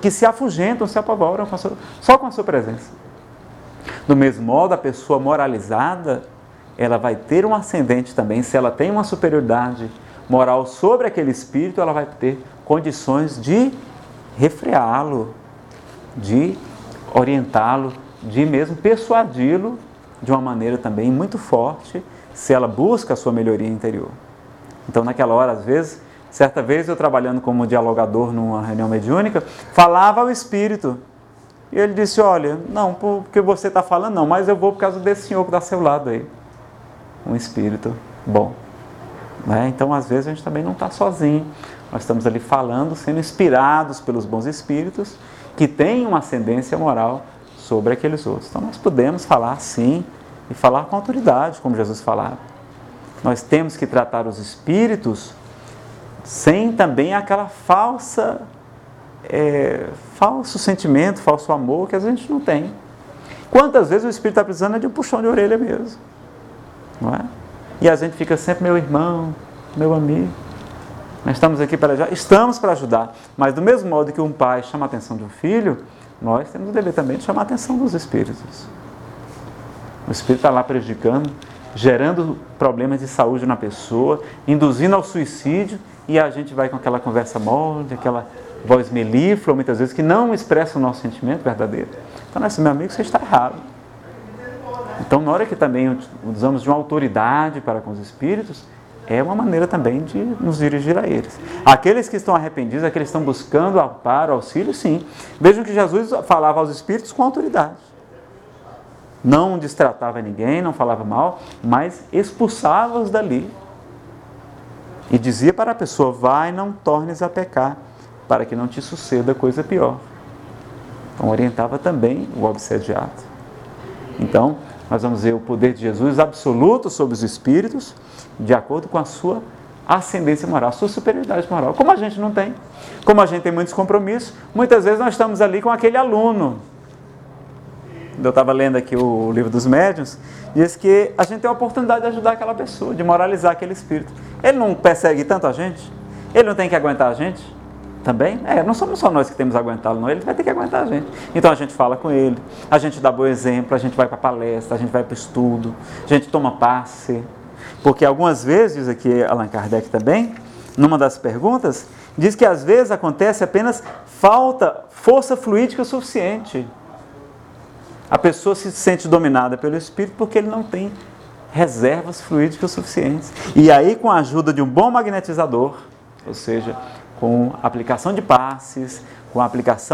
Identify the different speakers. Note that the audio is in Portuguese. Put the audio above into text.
Speaker 1: que se afugentam, se apavoram só com a sua presença. Do mesmo modo, a pessoa moralizada, ela vai ter um ascendente também. Se ela tem uma superioridade moral sobre aquele espírito, ela vai ter condições de refreá-lo, de orientá-lo, de mesmo persuadi-lo de uma maneira também muito forte, se ela busca a sua melhoria interior. Então, naquela hora, às vezes, certa vez eu trabalhando como dialogador numa reunião mediúnica, falava ao espírito, e ele disse, olha, não, porque você está falando não, mas eu vou por causa desse senhor que está ao seu lado aí. Um espírito bom. Né? Então, às vezes, a gente também não está sozinho. Nós estamos ali falando, sendo inspirados pelos bons espíritos, que têm uma ascendência moral sobre aqueles outros. Então, nós podemos falar sim, e falar com autoridade, como Jesus falava. Nós temos que tratar os espíritos sem também aquela falso sentimento, falso amor que a gente não tem. Quantas vezes o espírito está precisando de um puxão de orelha mesmo, não é? E a gente fica sempre, meu irmão, meu amigo, nós estamos aqui para ajudar, estamos para ajudar, mas do mesmo modo que um pai chama a atenção de um filho, nós temos o dever também de chamar a atenção dos espíritos. O espírito está lá prejudicando, gerando problemas de saúde na pessoa, induzindo ao suicídio, e a gente vai com aquela conversa mole, aquela voz melíflua, muitas vezes, que não expressa o nosso sentimento verdadeiro. Então, meu amigo, você está errado. Então, na hora que também usamos de uma autoridade para com os espíritos, é uma maneira também de nos dirigir a eles. Aqueles que estão arrependidos, aqueles que estão buscando amparo, auxílio, sim. Vejam que Jesus falava aos espíritos com autoridade. Não destratava ninguém, não falava mal, mas expulsava-os dali. E dizia para a pessoa, vai, não tornes a pecar, para que não te suceda coisa pior. Então, orientava também o obsediado. Então, nós vamos ver o poder de Jesus absoluto sobre os espíritos, de acordo com a sua ascendência moral, a sua superioridade moral. Como a gente não tem, como a gente tem muitos compromissos, muitas vezes nós estamos ali com aquele aluno. Eu estava lendo aqui o livro dos médiuns, diz que a gente tem a oportunidade de ajudar aquela pessoa, de moralizar aquele espírito. Ele não persegue tanto a gente? Ele não tem que aguentar a gente? Também? Não somos só nós que temos que aguentá-lo, não. Ele vai ter que aguentar a gente. Então a gente fala com ele, a gente dá bom exemplo, a gente vai para a palestra, a gente vai para o estudo, a gente toma passe. Porque algumas vezes, diz aqui Allan Kardec também, numa das perguntas, diz que às vezes acontece apenas falta força fluídica suficiente. A pessoa se sente dominada pelo espírito porque ele não tem reservas fluídicas suficientes. E aí, com a ajuda de um bom magnetizador, ou seja, com aplicação de passes, com a aplicação